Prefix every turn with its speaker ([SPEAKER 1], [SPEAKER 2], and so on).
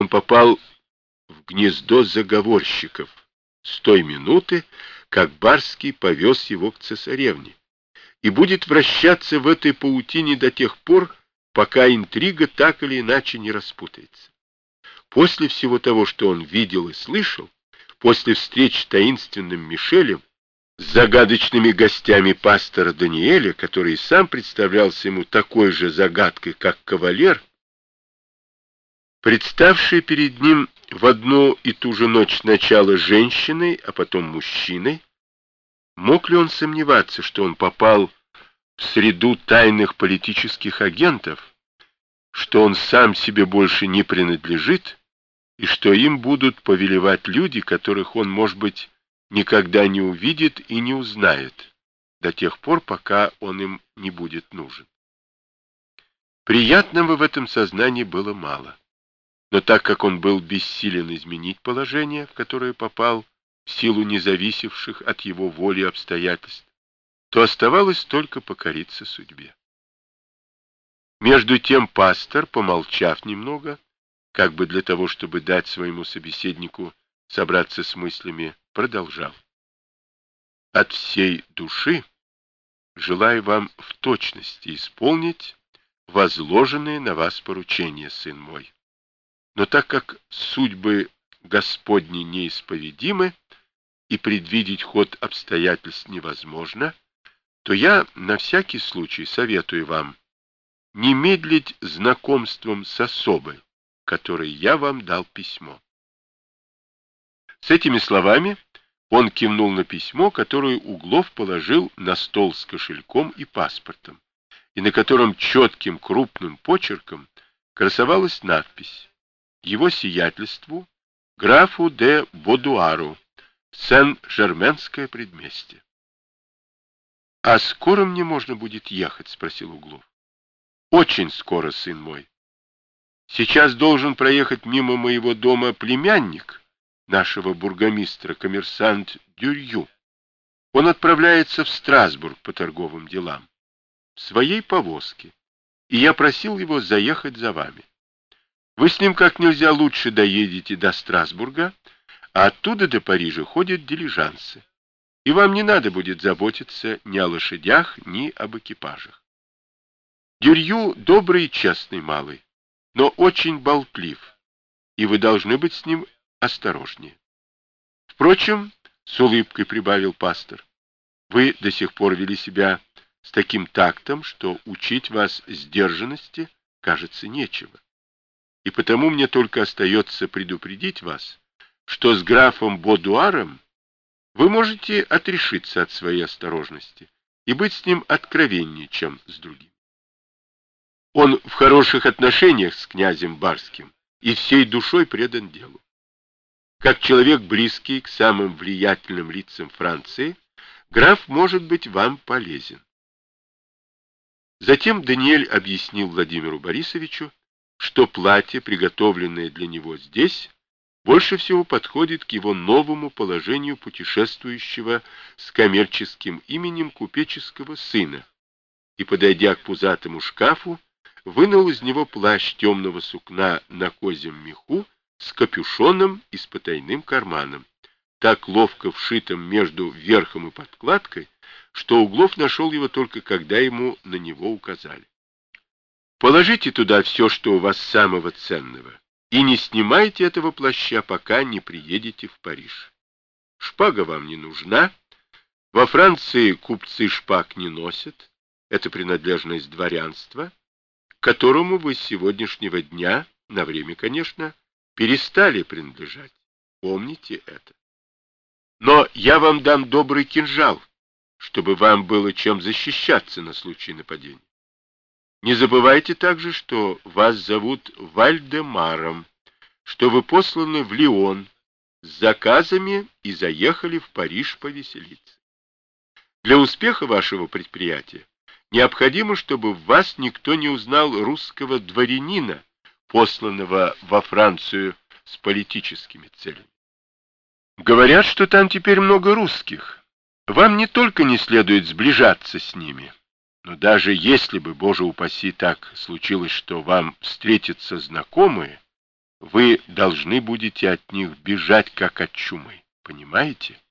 [SPEAKER 1] он попал в гнездо заговорщиков с той минуты, как Барский повез его к цесаревне, и будет вращаться в этой паутине до тех пор, пока интрига так или иначе не распутается. После всего того, что он видел и слышал, после встреч с таинственным Мишелем, с загадочными гостями пастора Даниэля, который сам представлялся ему такой же загадкой, как кавалер, представший перед ним в одну и ту же ночь сначала женщиной, а потом мужчиной, мог ли он сомневаться, что он попал в среду тайных политических агентов, что он сам себе больше не принадлежит, и что им будут повелевать люди, которых он, может быть, никогда не увидит и не узнает, до тех пор, пока он им не будет нужен. Приятного в этом сознании было мало, но так как он был бессилен изменить положение, в которое попал в силу независевших от его воли обстоятельств, то оставалось только покориться судьбе. Между тем пастор, помолчав немного, как бы для того, чтобы дать своему собеседнику собраться с мыслями, продолжал. От всей души желаю вам в точности исполнить возложенные на вас поручения, сын мой. Но так как судьбы Господни неисповедимы и предвидеть ход обстоятельств невозможно, то я на всякий случай советую вам не медлить знакомством с особой, которой я вам дал письмо. С этими словами он кивнул на письмо, которое Углов положил на стол с кошельком и паспортом, и на котором четким крупным почерком красовалась надпись «Его сиятельству, графу де Бодуару, Сен-Жерменское предместье». — А скоро мне можно будет ехать? — спросил Углов. — Очень скоро, сын мой. Сейчас должен проехать мимо моего дома племянник нашего бургомистра, коммерсант Дюрью. Он отправляется в Страсбург по торговым делам, в своей повозке, и я просил его заехать за вами. Вы с ним как нельзя лучше доедете до Страсбурга, а оттуда до Парижа ходят дилижансы, и вам не надо будет заботиться ни о лошадях, ни об экипажах. Дюрью добрый и честный малый, но очень болтлив, и вы должны быть с ним осторожнее. Впрочем, с улыбкой прибавил пастор, вы до сих пор вели себя с таким тактом, что учить вас сдержанности, кажется, нечего. И потому мне только остается предупредить вас, что с графом Бодуаром вы можете отрешиться от своей осторожности и быть с ним откровеннее, чем с другим. Он в хороших отношениях с князем Барским и всей душой предан делу. Как человек, близкий к самым влиятельным лицам Франции, граф может быть вам полезен. Затем Даниэль объяснил Владимиру Борисовичу, что платье, приготовленное для него здесь, больше всего подходит к его новому положению путешествующего с коммерческим именем купеческого сына, и, подойдя к пузатому шкафу, вынул из него плащ темного сукна на козьем меху с капюшоном и с потайным карманом, так ловко вшитым между верхом и подкладкой, что Углов нашел его только когда ему на него указали. Положите туда все, что у вас самого ценного, и не снимайте этого плаща, пока не приедете в Париж. Шпага вам не нужна. Во Франции купцы шпаг не носят. Это принадлежность дворянства, к которому вы с сегодняшнего дня, на время, конечно, перестали принадлежать. Помните это. Но я вам дам добрый кинжал, чтобы вам было чем защищаться на случай нападения. Не забывайте также, что вас зовут Вальдемаром, что вы посланы в Лион с заказами и заехали в Париж повеселиться. Для успеха вашего предприятия необходимо, чтобы в вас никто не узнал русского дворянина, посланного во Францию с политическими целями. Говорят, что там теперь много русских. Вам не только не следует сближаться с ними, но даже если бы, Боже упаси, так случилось, что вам встретятся знакомые, вы должны будете от них бежать, как от чумы. Понимаете?